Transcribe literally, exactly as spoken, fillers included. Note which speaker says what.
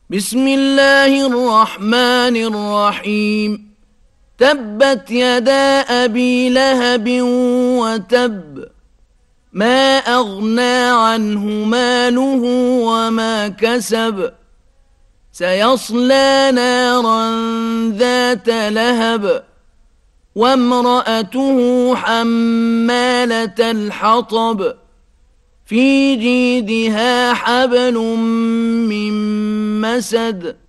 Speaker 1: بسم الله الرحمن الرحيم تبت يدا أبي لهب وتب ما أغنى عنه ماله وما كسب سيصلى نارا ذات لهب وامرأته حمالة الحطب في جيدها حبل من مسد